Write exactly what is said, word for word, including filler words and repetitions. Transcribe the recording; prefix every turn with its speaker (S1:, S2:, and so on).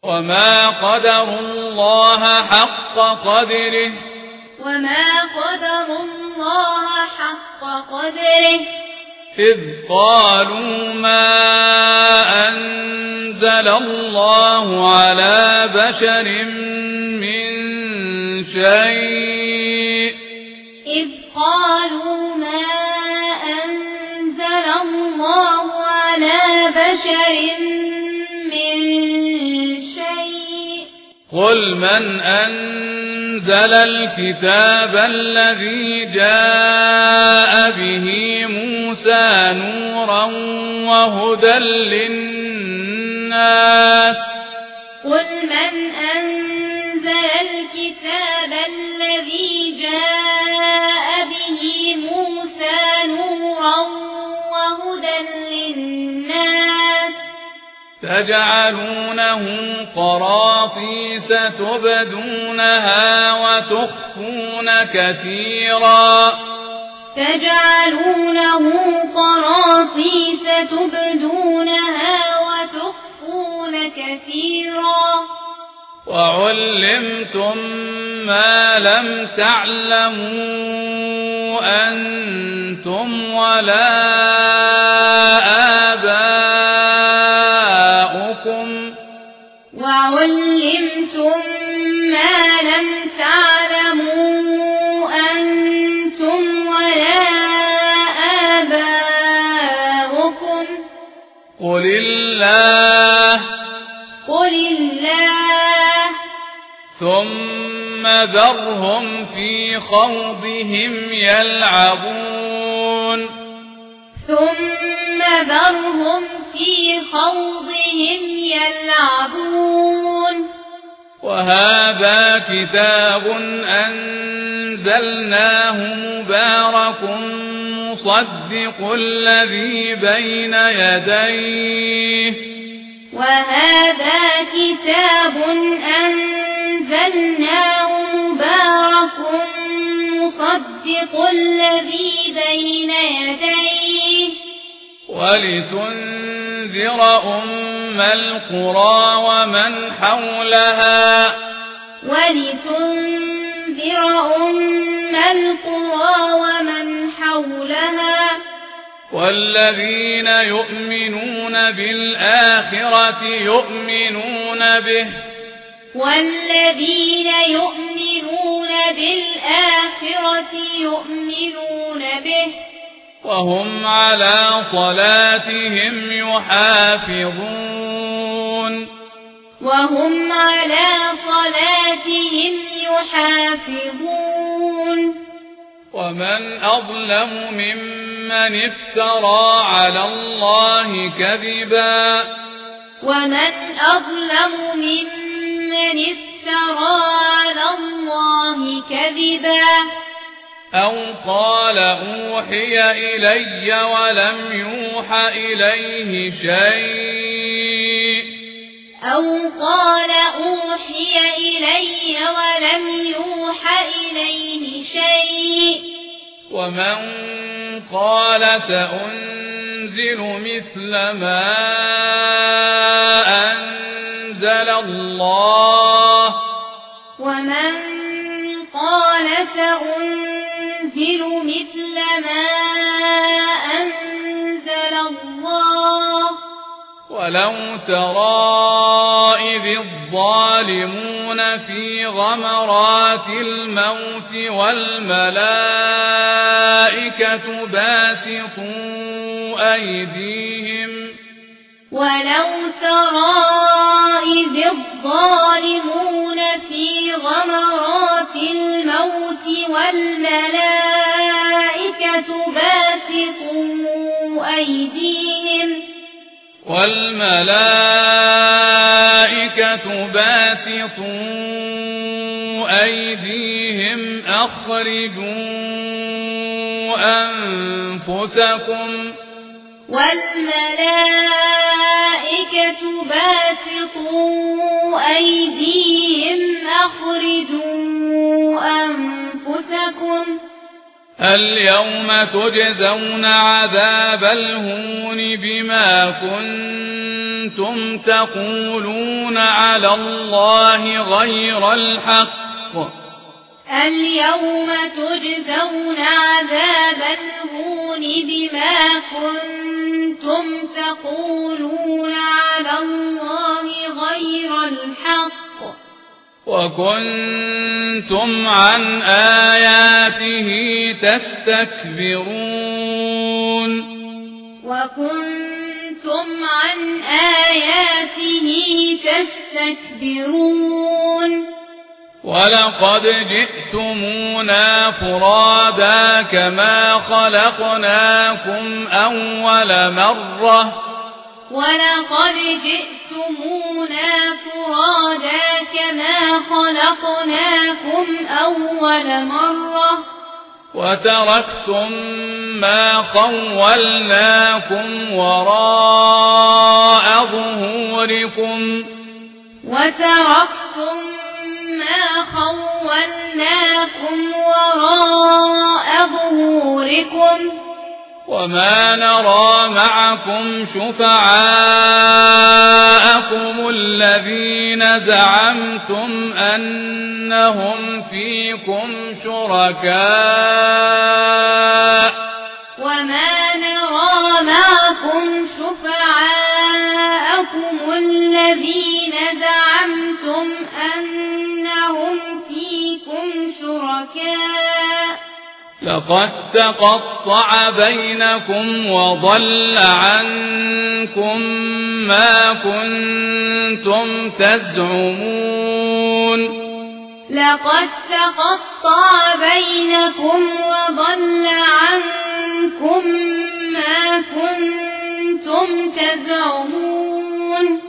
S1: وما قدروا الله حق قدره
S2: وما قدروا الله حق قدره
S1: إذ قالوا ما أنزل الله على بشر من شيء
S2: إذ قالوا ما أنزل الله على بشر من شيء
S1: قل من أنزل الكتاب الذي جاء به موسى نورا وهدى للناس
S2: قل من أنزل الكتاب الذي جاء به موسى نورا وهدى للناس
S1: تجعلونه قراطيس تبدونها وتخفون كثيرا
S2: تجعلونه قراطيس تبدونها وتخفون كثيرا
S1: وعلمتم ما لم تعلموا أنتم ولا آباؤكم
S2: وعلمتم ما لم تعلموا أنتم ولا آباؤكم
S1: قل الله
S2: قل الله
S1: ثم ذرهم في خوضهم يلعبون
S2: ثم ذرهم في خوضهم يلعبون
S1: وهذا كتاب أنزلناه مبارك مصدق الذي بين يديه
S2: وهذا كتاب أنزلناه مبارك مصدق الذي بين يديه
S1: ولتنذر أم القرى ومن حولها
S2: ولتنذر أم القرى ومن حولها
S1: والذين يؤمنون بالآخرة يؤمنون به
S2: والذين يؤمنون بالآخرة يؤمنون به
S1: وهم على صلاتهم يحافظون
S2: وهم على صلاتهم يحافظون
S1: ومن أظلم ممن افترى على الله كذبا
S2: ومن أظلم ممن افترى على الله كذبا
S1: أو قال أوحي إلي ولم يوحى إليه شيء
S2: أو قال أوحي إلي ولم يوحى إليه شيء
S1: ومن قال سأنزل مثل ما أنزل الله
S2: ومن قال سأنزل مثل ما أنزل الله
S1: ولو ترى إذ الظالمون في غمرات الموت والملائكة باسطوا أيديهم
S2: ولو ترى إذ الظالمون في غمرات الموت والملائكة باسطوا أيديهم
S1: والملائكة باسطوا أيديهم أخرجوا أنفسكم
S2: والملائكة باسطوا أيديهم أخرجوا أنفسكم
S1: اليوم تجزون عذاب الهون بما كنتم كنتم تقولون على الله غير الحق
S2: اليوم تجزون عذاب الهون بما كنتم تقولون على الله غير الحق
S1: وكنتم عن آياته تستكبرون
S2: وكنتم عن آياته تستكبرون
S1: ولقد جئتمونا فرادا كما خلقناكم أول مرة
S2: ولقد جئتمونا فرادا كما خلقناكم أول مرة
S1: وتركتم ما خولناكم وراء ظهوركم
S2: وتركتم ما خولناكم وراء ظهوركم
S1: وما نرى معكم شفعاءكم الذين زعمتم أنهم فيكم شركاء
S2: وما نرى معكم شفعاءكم الذين زعمتم أنهم فيكم شركاء
S1: لقد تقطع بينكم وضل عنكم ما كنتم تزعمون
S2: لقد تقطع بينكم وضل عنكم ما كنتم تزعمون